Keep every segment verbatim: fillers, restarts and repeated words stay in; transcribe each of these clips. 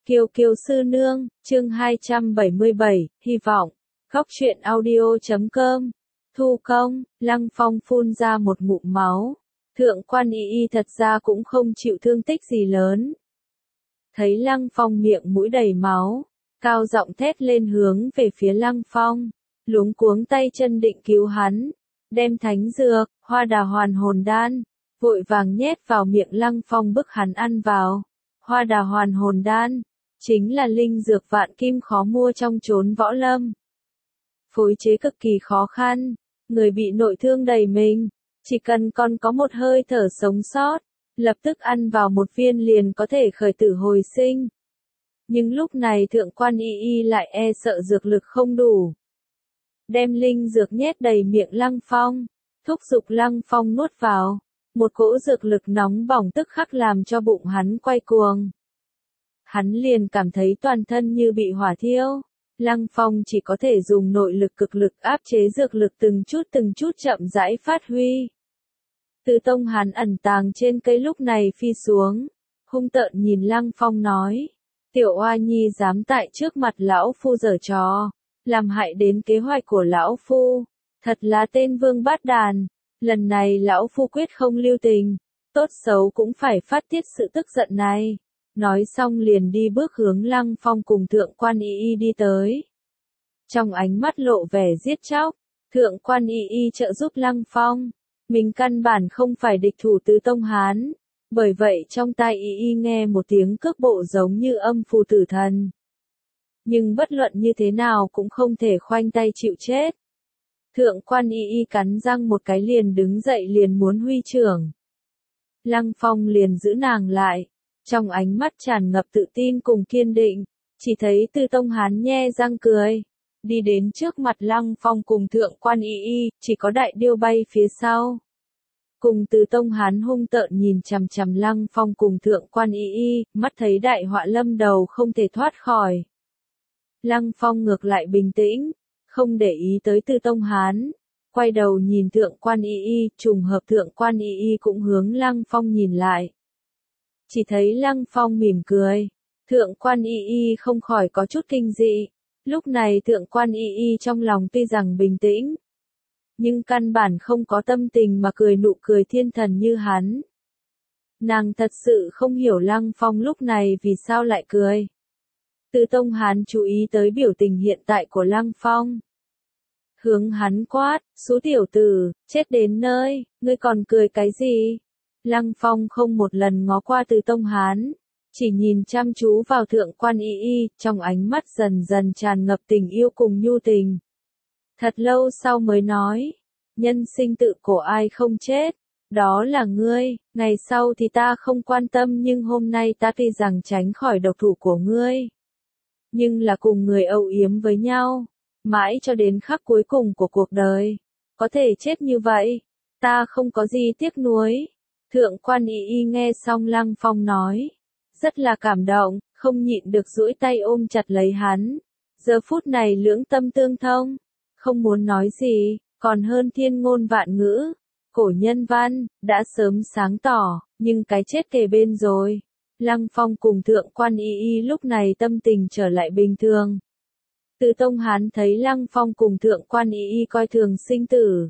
Kiều Kiều Sư Nương, chương hai trăm bảy mươi bảy, hy vọng. Góc truyện audio chấm com. Thu công, Lăng Phong phun ra một ngụm máu. Thượng quan y y thật ra cũng không chịu thương tích gì lớn. Thấy Lăng Phong miệng mũi đầy máu, cao giọng thét lên hướng về phía Lăng Phong, luống cuống tay chân định cứu hắn, đem thánh dược, hoa đà hoàn hồn đan, vội vàng nhét vào miệng Lăng Phong bức hắn ăn vào. Hoa đà hoàn hồn đan, chính là linh dược vạn kim khó mua trong chốn võ lâm. Phối chế cực kỳ khó khăn, người bị nội thương đầy mình, chỉ cần còn có một hơi thở sống sót, lập tức ăn vào một viên liền có thể khởi tử hồi sinh. Nhưng lúc này thượng quan y y lại e sợ dược lực không đủ. Đem linh dược nhét đầy miệng Lăng Phong, thúc giục Lăng Phong nuốt vào, một cỗ dược lực nóng bỏng tức khắc làm cho bụng hắn quay cuồng. Hắn liền cảm thấy toàn thân như bị hỏa thiêu, Lăng Phong chỉ có thể dùng nội lực cực lực áp chế dược lực từng chút từng chút chậm rãi phát huy. Từ tông hắn ẩn tàng trên cây lúc này phi xuống, hung tợn nhìn Lăng Phong nói, tiểu oa nhi dám tại trước mặt lão phu giở trò, làm hại đến kế hoạch của lão phu, thật là tên vương bát đàn, lần này lão phu quyết không lưu tình, tốt xấu cũng phải phát tiết sự tức giận này. Nói xong liền đi bước hướng Lăng Phong cùng thượng quan y y đi tới. Trong ánh mắt lộ vẻ giết chóc, thượng quan y y trợ giúp Lăng Phong. Mình căn bản không phải địch thủ Từ Tông Hán. Bởi vậy trong tai y y nghe một tiếng cước bộ giống như âm phù tử thần. Nhưng bất luận như thế nào cũng không thể khoanh tay chịu chết. Thượng quan y y cắn răng một cái liền đứng dậy liền muốn huy trưởng. Lăng Phong liền giữ nàng lại. Trong ánh mắt tràn ngập tự tin cùng kiên định, chỉ thấy Từ Tông Hán nhe răng cười, đi đến trước mặt Lăng Phong cùng thượng quan y y, chỉ có đại điêu bay phía sau. Cùng Từ Tông Hán hung tợn nhìn chằm chằm Lăng Phong cùng thượng quan y y, mắt thấy đại họa lâm đầu không thể thoát khỏi. Lăng Phong ngược lại bình tĩnh, không để ý tới Từ Tông Hán, quay đầu nhìn thượng quan y y, trùng hợp thượng quan y y cũng hướng Lăng Phong nhìn lại. Chỉ thấy Lăng Phong mỉm cười, thượng quan y y không khỏi có chút kinh dị, lúc này thượng quan y y trong lòng tuy rằng bình tĩnh, nhưng căn bản không có tâm tình mà cười nụ cười thiên thần như hắn. Nàng thật sự không hiểu Lăng Phong lúc này vì sao lại cười. Từ Tông Hán chú ý tới biểu tình hiện tại của Lăng Phong. Hướng hắn quát, xú tiểu tử, chết đến nơi, ngươi còn cười cái gì? Lăng Phong không một lần ngó qua Từ Tông Hán, chỉ nhìn chăm chú vào thượng quan y y, trong ánh mắt dần dần tràn ngập tình yêu cùng nhu tình. Thật lâu sau mới nói, nhân sinh tự cổ ai không chết, đó là ngươi, ngày sau thì ta không quan tâm nhưng hôm nay ta tuy rằng tránh khỏi độc thủ của ngươi. Nhưng là cùng người âu yếm với nhau, mãi cho đến khắc cuối cùng của cuộc đời, có thể chết như vậy, ta không có gì tiếc nuối. Thượng quan y y nghe xong Lăng Phong nói, rất là cảm động, không nhịn được duỗi tay ôm chặt lấy hắn. Giờ phút này lưỡng tâm tương thông, không muốn nói gì, còn hơn thiên ngôn vạn ngữ. Cổ nhân văn, đã sớm sáng tỏ, nhưng cái chết kề bên rồi. Lăng Phong cùng thượng quan y y lúc này tâm tình trở lại bình thường. Từ Tông Hán thấy Lăng Phong cùng thượng quan y y coi thường sinh tử,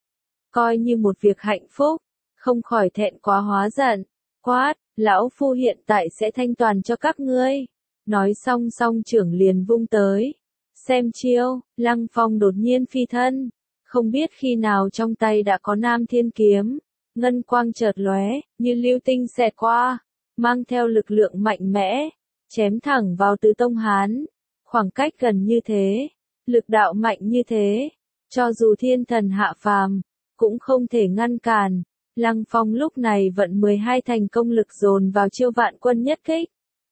coi như một việc hạnh phúc. Không khỏi thẹn quá hóa giận, quát, lão phu hiện tại sẽ thanh toàn cho các ngươi. Nói xong song trưởng liền vung tới. Xem chiêu, Lăng Phong đột nhiên phi thân, không biết khi nào trong tay đã có Nam Thiên Kiếm, ngân quang chợt lóe, như lưu tinh xẹt qua, mang theo lực lượng mạnh mẽ, chém thẳng vào Từ Tông Hán. Khoảng cách gần như thế, lực đạo mạnh như thế, cho dù thiên thần hạ phàm, cũng không thể ngăn cản. Lăng Phong lúc này vận mười hai thành công lực dồn vào chiêu vạn quân nhất kích.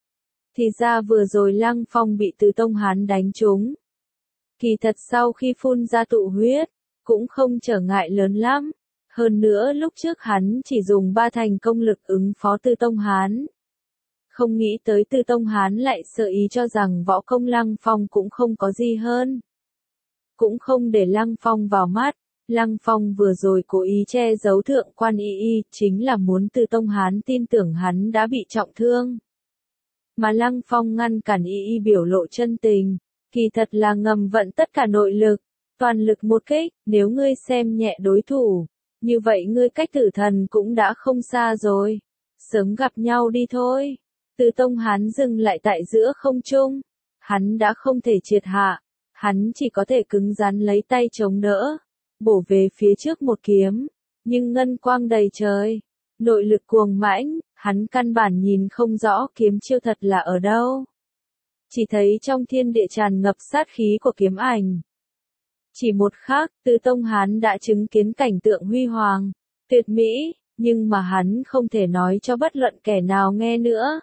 Thì ra vừa rồi Lăng Phong bị Từ Tông Hán đánh trúng. Kỳ thật sau khi phun ra tụ huyết, cũng không trở ngại lớn lắm. Hơn nữa lúc trước hắn chỉ dùng ba thành công lực ứng phó Từ Tông Hán. Không nghĩ tới Từ Tông Hán lại sợ ý cho rằng võ công Lăng Phong cũng không có gì hơn. Cũng không để Lăng Phong vào mắt. Lăng Phong vừa rồi cố ý che giấu thượng quan y y, chính là muốn Từ Tông Hán tin tưởng hắn đã bị trọng thương. mà Lăng Phong ngăn cản y y biểu lộ chân tình, kỳ thật là ngầm vận tất cả nội lực, toàn lực một kích, nếu ngươi xem nhẹ đối thủ, như vậy ngươi cách tử thần cũng đã không xa rồi, sớm gặp nhau đi thôi. Từ Tông hắn dừng lại tại giữa không trung, hắn đã không thể triệt hạ, hắn chỉ có thể cứng rắn lấy tay chống đỡ, bổ về phía trước một kiếm, nhưng ngân quang đầy trời, nội lực cuồng mãnh, hắn căn bản nhìn không rõ kiếm chiêu thật là ở đâu. Chỉ thấy trong thiên địa tràn ngập sát khí của kiếm ảnh. Chỉ một khắc, Từ Tông hắn đã chứng kiến cảnh tượng huy hoàng, tuyệt mỹ, nhưng mà hắn không thể nói cho bất luận kẻ nào nghe nữa.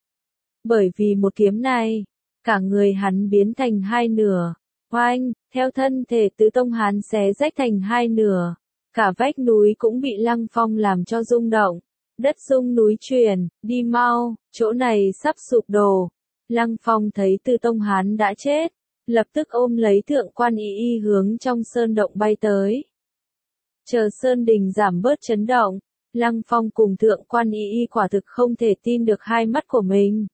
Bởi vì một kiếm này, cả người hắn biến thành hai nửa, oanh, theo thân thể Từ Tông hắn xé rách thành hai nửa, cả vách núi cũng bị Lăng Phong làm cho rung động, đất rung núi chuyển, đi mau, chỗ này sắp sụp đổ. Lăng Phong thấy Từ Tông hắn đã chết, lập tức ôm lấy Thượng Quan Y Y hướng trong sơn động bay tới. Chờ sơn đình giảm bớt chấn động, Lăng Phong cùng Thượng Quan Y Y quả thực không thể tin được hai mắt của mình.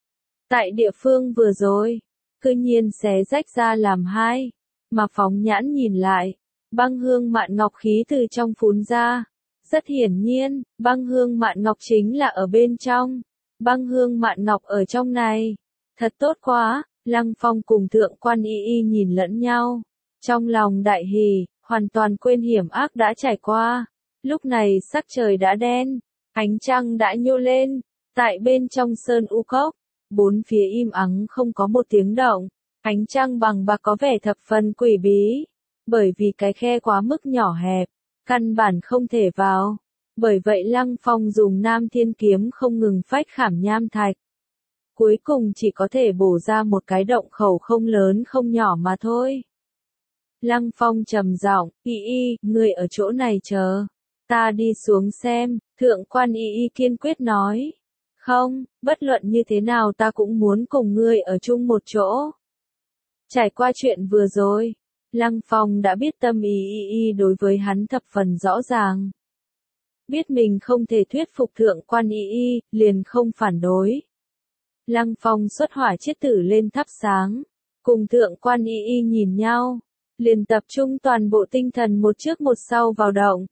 Tại địa phương vừa rồi, cư nhiên xé rách ra làm hai, mà phóng nhãn nhìn lại, băng hương mạn ngọc khí từ trong phún ra. Rất hiển nhiên, băng hương mạn ngọc chính là ở bên trong, băng hương mạn ngọc ở trong này. Thật tốt quá, Lăng Phong cùng Thượng Quan Y Y nhìn lẫn nhau, trong lòng đại hỉ, hoàn toàn quên hiểm ác đã trải qua. Lúc này sắc trời đã đen, ánh trăng đã nhô lên, tại bên trong sơn u cốc, bốn phía im ắng không có một tiếng động, ánh trăng bằng bạc có vẻ thập phần quỷ bí, bởi vì cái khe quá mức nhỏ hẹp, căn bản không thể vào. Bởi vậy Lăng Phong dùng Nam Thiên kiếm không ngừng phách khảm nham thạch. Cuối cùng chỉ có thể bổ ra một cái động khẩu không lớn không nhỏ mà thôi. Lăng Phong trầm giọng, Y Y, ngươi ở chỗ này chờ. Ta đi xuống xem, Thượng Quan Y Y kiên quyết nói. Không, bất luận như thế nào ta cũng muốn cùng ngươi ở chung một chỗ. Trải qua chuyện vừa rồi, Lăng Phong đã biết tâm ý Y Y đối với hắn thập phần rõ ràng. Biết mình không thể thuyết phục Thượng Quan Y Y, liền không phản đối. Lăng Phong xuất hỏa chiết tử lên thắp sáng, cùng Thượng Quan Y Y nhìn nhau, liền tập trung toàn bộ tinh thần một trước một sau vào động.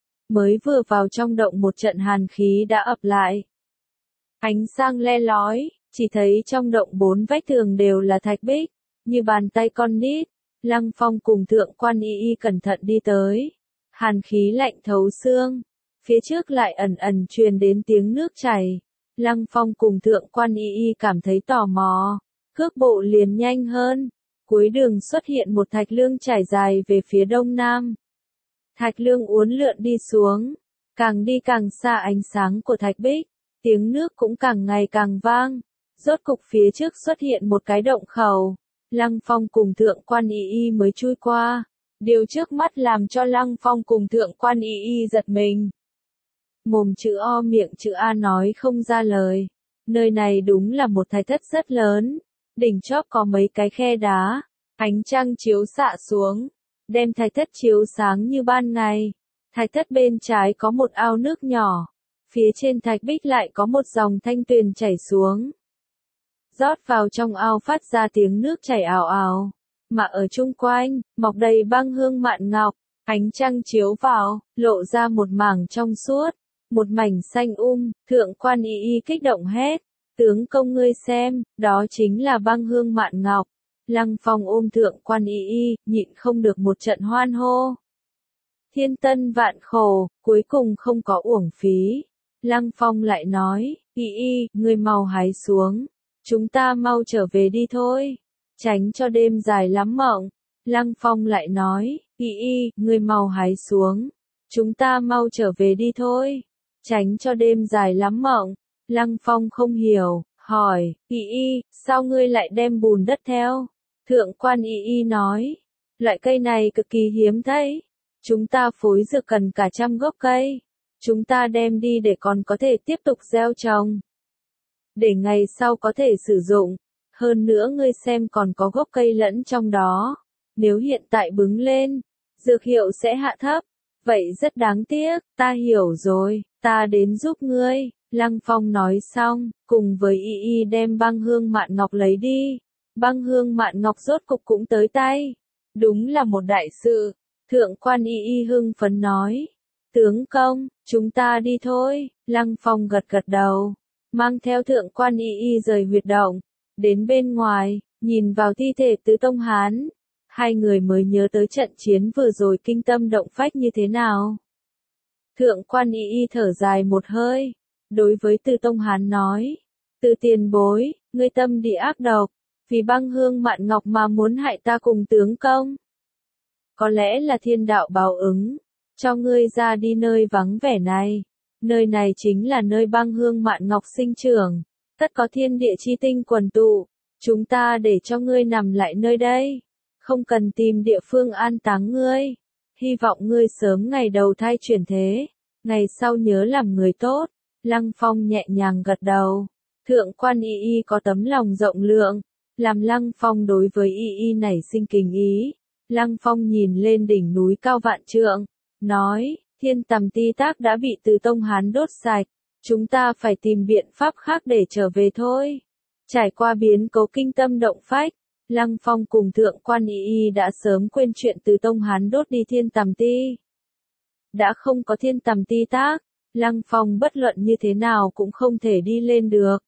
Mới vừa vào trong động một trận hàn khí đã ập lại. Ánh sáng le lói, chỉ thấy trong động bốn vách tường đều là thạch bích, như bàn tay con nít. Lăng Phong cùng Thượng Quan Y Y cẩn thận đi tới. Hàn khí lạnh thấu xương, phía trước lại ẩn ẩn truyền đến tiếng nước chảy. Lăng Phong cùng Thượng Quan Y Y cảm thấy tò mò, cước bộ liền nhanh hơn. Cuối đường xuất hiện một thạch lương trải dài về phía đông nam. Thạch lương uốn lượn đi xuống, càng đi càng xa ánh sáng của thạch bích, tiếng nước cũng càng ngày càng vang. Rốt cục phía trước xuất hiện một cái động khẩu, Lăng Phong cùng Thượng Quan Y Y mới chui qua. Điều trước mắt làm cho Lăng Phong cùng Thượng Quan Y Y giật mình. Mồm chữ O miệng chữ A nói không ra lời. Nơi này đúng là một thạch thất rất lớn, đỉnh chóp có mấy cái khe đá, ánh trăng chiếu xạ xuống, đem thạch thất chiếu sáng như ban ngày. Thạch thất bên trái có một ao nước nhỏ, phía trên thạch bích lại có một dòng thanh tuyền chảy xuống. Rót vào trong ao phát ra tiếng nước chảy ào ào, mà ở chung quanh, mọc đầy băng hương mạn ngọc, ánh trăng chiếu vào, lộ ra một mảng trong suốt, một mảnh xanh um. Thượng Quan Y Y kích động hét, tướng công ngươi xem, đó chính là băng hương mạn ngọc. Lăng Phong ôm Thượng Quan Y Y, nhịn không được một trận hoan hô. Thiên tân vạn khổ, cuối cùng không có uổng phí. Lăng Phong lại nói, Y Y, ngươi mau hái xuống, chúng ta mau trở về đi thôi, tránh cho đêm dài lắm mộng. Lăng Phong lại nói, Y Y, ngươi mau hái xuống, chúng ta mau trở về đi thôi, tránh cho đêm dài lắm mộng. Lăng Phong không hiểu, hỏi, Y Y, sao ngươi lại đem bùn đất theo? Thượng Quan Y Y nói, loại cây này cực kỳ hiếm thấy, chúng ta phối dược cần cả trăm gốc cây, chúng ta đem đi để còn có thể tiếp tục gieo trồng, để ngày sau có thể sử dụng. Hơn nữa ngươi xem còn có gốc cây lẫn trong đó, nếu hiện tại bứng lên, dược hiệu sẽ hạ thấp, vậy rất đáng tiếc. Ta hiểu rồi, ta đến giúp ngươi. Lăng Phong nói xong, cùng với Y Y đem băng hương mạn ngọc lấy đi. Băng hương mạn ngọc rốt cục cũng tới tay. Đúng là một đại sự. Thượng quan Y Y hưng phấn nói. Tướng công, chúng ta đi thôi. Lăng Phong gật gật đầu. Mang theo thượng quan Y Y rời huyệt động. Đến bên ngoài, nhìn vào thi thể Tứ Tông Hán. Hai người mới nhớ tới trận chiến vừa rồi kinh tâm động phách như thế nào. Thượng quan Y Y thở dài một hơi. Đối với Từ Tông Hán nói. Từ tiền bối, ngươi tâm địa ác độc. Vì băng hương mạn ngọc mà muốn hại ta cùng tướng công. Có lẽ là thiên đạo báo ứng. Cho ngươi ra đi nơi vắng vẻ này. Nơi này chính là nơi băng hương mạn ngọc sinh trưởng. Tất có thiên địa chi tinh quần tụ. Chúng ta để cho ngươi nằm lại nơi đây. Không cần tìm địa phương an táng ngươi. Hy vọng ngươi sớm ngày đầu thai chuyển thế. Ngày sau nhớ làm người tốt. Lăng Phong nhẹ nhàng gật đầu. Thượng quan Y Y có tấm lòng rộng lượng. Làm Lăng Phong đối với Y Y nảy sinh kính ý. Lăng Phong nhìn lên đỉnh núi cao vạn trượng. Nói, thiên tầm ti tác đã bị Từ Tông Hán đốt sạch. Chúng ta phải tìm biện pháp khác để trở về thôi. Trải qua biến cố kinh tâm động phách. Lăng Phong cùng thượng quan Y Y đã sớm quên chuyện Từ Tông Hán đốt đi thiên tầm ti. Đã không có thiên tầm ti tác. Lăng Phong bất luận như thế nào cũng không thể đi lên được.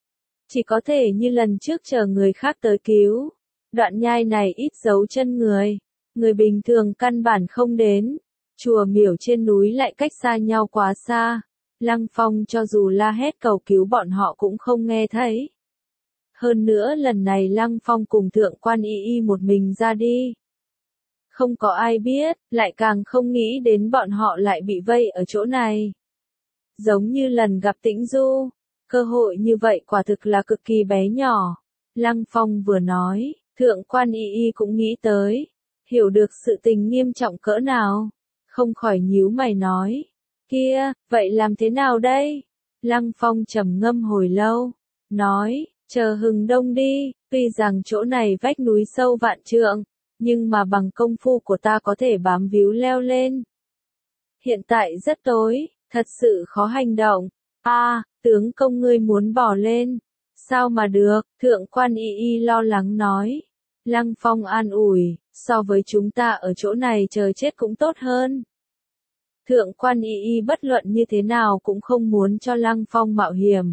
Chỉ có thể như lần trước chờ người khác tới cứu. Đoạn nhai này ít dấu chân người. Người bình thường căn bản không đến. Chùa miểu trên núi lại cách xa nhau quá xa. Lăng Phong cho dù la hét cầu cứu bọn họ cũng không nghe thấy. Hơn nữa lần này Lăng Phong cùng thượng quan Y Y một mình ra đi. Không có ai biết, lại càng không nghĩ đến bọn họ lại bị vây ở chỗ này. Giống như lần gặp Tĩnh Du, cơ hội như vậy quả thực là cực kỳ bé nhỏ. Lăng Phong vừa nói, thượng quan Y Y cũng nghĩ tới, hiểu được sự tình nghiêm trọng cỡ nào. Không khỏi nhíu mày nói, kia, vậy làm thế nào đây? Lăng Phong trầm ngâm hồi lâu, nói, chờ hừng đông đi, tuy rằng chỗ này vách núi sâu vạn trượng, nhưng mà bằng công phu của ta có thể bám víu leo lên. Hiện tại rất tối, thật sự khó hành động. A, à, tướng công ngươi muốn bỏ lên. Sao mà được, thượng quan Y Y lo lắng nói. Lăng Phong an ủi, so với chúng ta ở chỗ này chờ chết cũng tốt hơn. Thượng quan Y Y bất luận như thế nào cũng không muốn cho Lăng Phong mạo hiểm.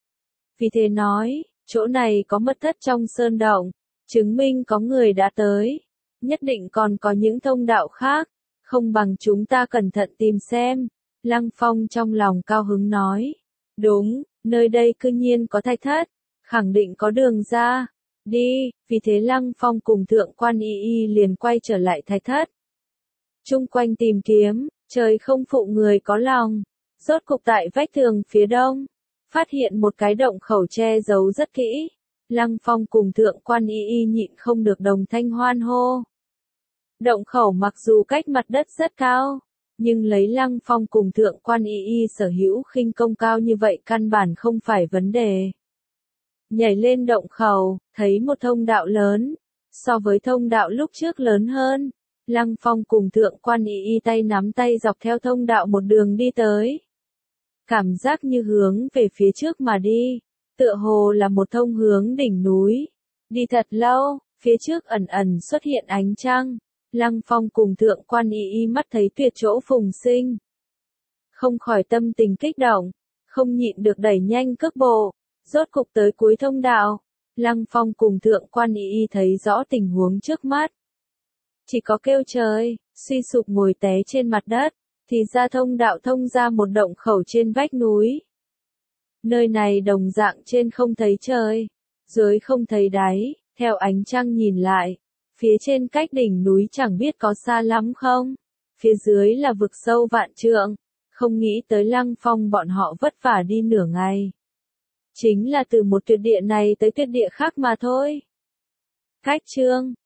Vì thế nói, chỗ này có mật thất trong sơn động, chứng minh có người đã tới. Nhất định còn có những thông đạo khác, không bằng chúng ta cẩn thận tìm xem. Lăng Phong trong lòng cao hứng nói. Đúng, nơi đây cư nhiên có thạch thất, khẳng định có đường ra. Đi, vì thế Lăng Phong cùng thượng quan Y Y liền quay trở lại thạch thất. Chung quanh tìm kiếm, trời không phụ người có lòng. Rốt cục tại vách tường phía đông, phát hiện một cái động khẩu che giấu rất kỹ. Lăng Phong cùng thượng quan Y Y nhịn không được đồng thanh hoan hô. Động khẩu mặc dù cách mặt đất rất cao, nhưng lấy Lăng Phong cùng thượng quan Y Y sở hữu khinh công cao như vậy căn bản không phải vấn đề. Nhảy lên động khẩu, thấy một thông đạo lớn, so với thông đạo lúc trước lớn hơn. Lăng Phong cùng thượng quan Y Y tay nắm tay dọc theo thông đạo một đường đi tới. Cảm giác như hướng về phía trước mà đi, tựa hồ là một thông hướng đỉnh núi. Đi thật lâu, phía trước ẩn ẩn xuất hiện ánh trăng. Lăng Phong cùng thượng quan Y Y mắt thấy tuyệt chỗ phùng sinh. Không khỏi tâm tình kích động, không nhịn được đẩy nhanh cước bộ, rốt cục tới cuối thông đạo. Lăng Phong cùng thượng quan Y Y thấy rõ tình huống trước mắt. Chỉ có kêu trời, suy sụp ngồi té trên mặt đất, thì ra thông đạo thông ra một động khẩu trên vách núi. Nơi này đồng dạng trên không thấy trời, dưới không thấy đáy, theo ánh trăng nhìn lại. Phía trên cách đỉnh núi chẳng biết có xa lắm không? Phía dưới là vực sâu vạn trượng. Không nghĩ tới Lăng Phong bọn họ vất vả đi nửa ngày. Chính là từ một tuyệt địa này tới tuyệt địa khác mà thôi. Cách chương